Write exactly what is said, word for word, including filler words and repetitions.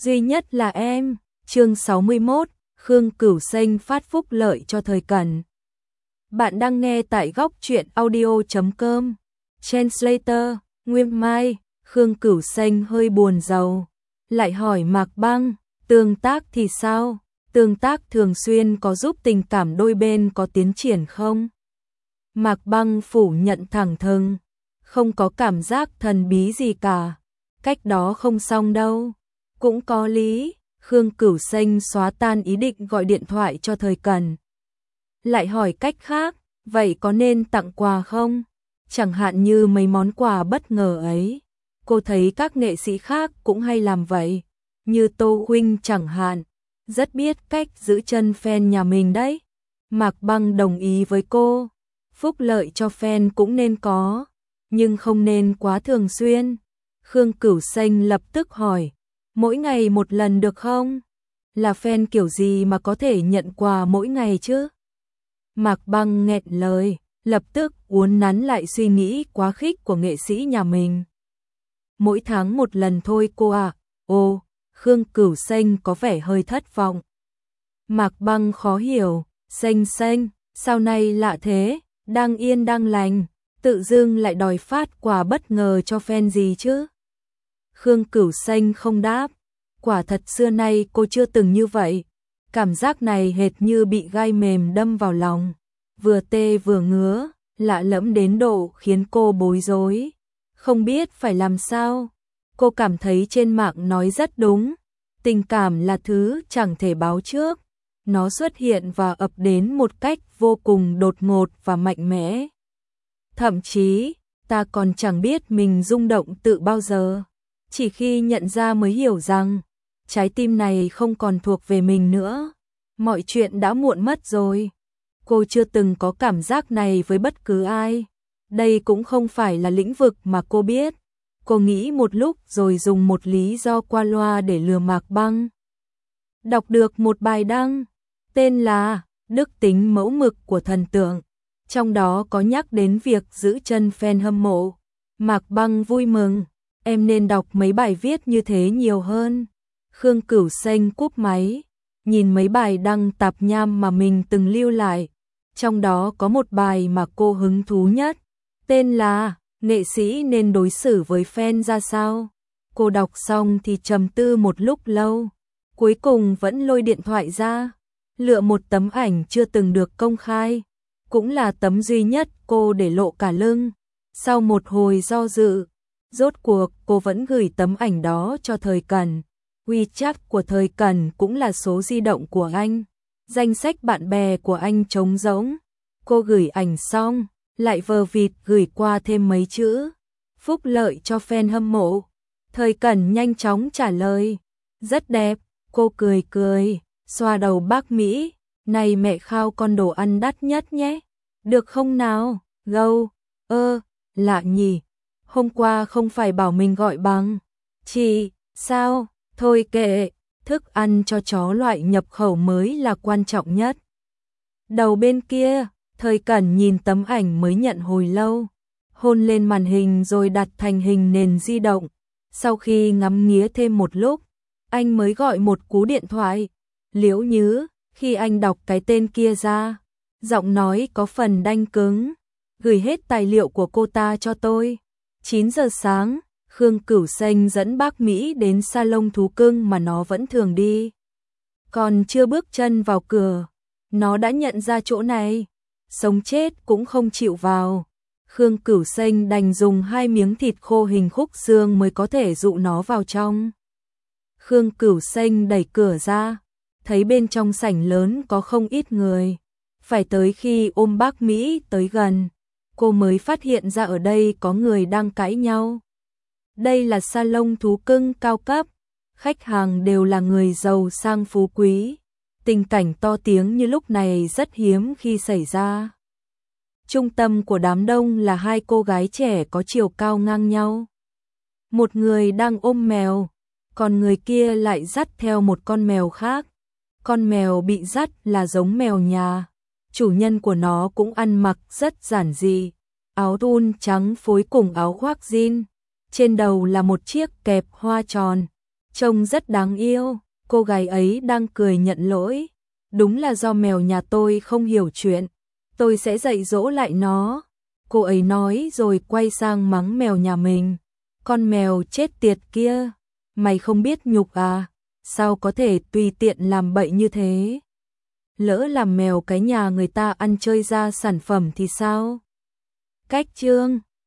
duy nhất là em. Chương sáu mươi mốt, Khương Cửu Xanh phát phúc lợi cho Thời Cẩn. Bạn đang nghe tại góc truyện audio chấm com. Translator, Nguyên Mai. Khương Cửu Xanh hơi buồn rầu, lại hỏi Mạc Băng, tương tác thì sao? Tương tác thường xuyên có giúp tình cảm đôi bên có tiến triển không? Mạc Băng phủ nhận thẳng thừng, không có cảm giác thần bí gì cả. Cách đó không xong đâu. Cũng có lý. Khương Cửu Xanh xóa tan ý định gọi điện thoại cho Thời Cẩn. Lại hỏi cách khác, vậy có nên tặng quà không? Chẳng hạn như mấy món quà bất ngờ ấy. Cô thấy các nghệ sĩ khác cũng hay làm vậy. Như Tô Huynh chẳng hạn, rất biết cách giữ chân fan nhà mình đấy. Mạc Băng đồng ý với cô. Phúc lợi cho fan cũng nên có, nhưng không nên quá thường xuyên. Khương Cửu Xanh lập tức hỏi, mỗi ngày một lần được không? Là fan kiểu gì mà có thể nhận quà mỗi ngày chứ? Mạc Băng nghẹn lời, lập tức uốn nắn lại suy nghĩ quá khích của nghệ sĩ nhà mình. Mỗi tháng một lần thôi cô ạ. À. Ồ, Khương Cửu Xanh có vẻ hơi thất vọng. Mạc Băng khó hiểu, Xanh Xanh, sao nay lạ thế, đang yên đang lành, tự dưng lại đòi phát quà bất ngờ cho fan gì chứ? Khương Cửu Xanh không đáp, quả thật xưa nay cô chưa từng như vậy. Cảm giác này hệt như bị gai mềm đâm vào lòng, vừa tê vừa ngứa, lạ lẫm đến độ khiến cô bối rối, không biết phải làm sao. Cô cảm thấy trên mạng nói rất đúng, tình cảm là thứ chẳng thể báo trước, nó xuất hiện và ập đến một cách vô cùng đột ngột và mạnh mẽ. Thậm chí, ta còn chẳng biết mình rung động tự bao giờ, chỉ khi nhận ra mới hiểu rằng trái tim này không còn thuộc về mình nữa, mọi chuyện đã muộn mất rồi. Cô chưa từng có cảm giác này với bất cứ ai. Đây cũng không phải là lĩnh vực mà cô biết. Cô nghĩ một lúc rồi dùng một lý do qua loa để lừa Mạc Băng. Đọc được một bài đăng, tên là Đức tính mẫu mực của thần tượng. Trong đó có nhắc đến việc giữ chân fan hâm mộ. Mạc Băng vui mừng, em nên đọc mấy bài viết như thế nhiều hơn. Khương Cửu Xanh cúp máy, nhìn mấy bài đăng tạp nham mà mình từng lưu lại. Trong đó có một bài mà cô hứng thú nhất, tên là Nghệ sĩ nên đối xử với fan ra sao. Cô đọc xong thì trầm tư một lúc lâu, cuối cùng vẫn lôi điện thoại ra, lựa một tấm ảnh chưa từng được công khai, cũng là tấm duy nhất cô để lộ cả lưng. Sau một hồi do dự, rốt cuộc cô vẫn gửi tấm ảnh đó cho Thời Cẩn. WeChat của Thời Cẩn cũng là số di động của anh. Danh sách bạn bè của anh trống rỗng. Cô gửi ảnh xong, lại vờ vịt gửi qua thêm mấy chữ phúc lợi cho fan hâm mộ. Thời Cẩn nhanh chóng trả lời, rất đẹp. Cô cười cười, xoa đầu bác Mỹ, này mẹ khao con đồ ăn đắt nhất nhé, được không nào? Gâu, ơ, lạ nhỉ, hôm qua không phải bảo mình gọi bằng chị, sao? Thôi kệ, thức ăn cho chó loại nhập khẩu mới là quan trọng nhất. Đầu bên kia, Thời Cẩn nhìn tấm ảnh mới nhận hồi lâu, hôn lên màn hình rồi đặt thành hình nền di động. Sau khi ngắm nghía thêm một lúc, anh mới gọi một cú điện thoại. Liễu Nhứ, khi anh đọc cái tên kia ra, giọng nói có phần đanh cứng. Gửi hết tài liệu của cô ta cho tôi. chín giờ sáng, Khương Cửu Xanh dẫn bác Mỹ đến salon thú cưng mà nó vẫn thường đi. Còn chưa bước chân vào cửa, nó đã nhận ra chỗ này, sống chết cũng không chịu vào. Khương Cửu Xanh đành dùng hai miếng thịt khô hình khúc xương mới có thể dụ nó vào trong. Khương Cửu Xanh đẩy cửa ra, thấy bên trong sảnh lớn có không ít người. Phải tới khi ôm bác Mỹ tới gần, cô mới phát hiện ra ở đây có người đang cãi nhau. Đây là salon thú cưng cao cấp, khách hàng đều là người giàu sang phú quý. Tình cảnh to tiếng như lúc này rất hiếm khi xảy ra. Trung tâm của đám đông là hai cô gái trẻ có chiều cao ngang nhau. Một người đang ôm mèo, còn người kia lại dắt theo một con mèo khác. Con mèo bị dắt là giống mèo nhà. Chủ nhân của nó cũng ăn mặc rất giản dị, áo thun trắng phối cùng áo khoác jean. Trên đầu là một chiếc kẹp hoa tròn, trông rất đáng yêu. Cô gái ấy đang cười nhận lỗi. Đúng là do mèo nhà tôi không hiểu chuyện. Tôi sẽ dạy dỗ lại nó. Cô ấy nói rồi quay sang mắng mèo nhà mình. Con mèo chết tiệt kia. Mày không biết nhục à? Sao có thể tùy tiện làm bậy như thế? Lỡ làm mèo cái nhà người ta ăn chơi ra sản phẩm thì sao? Cách chương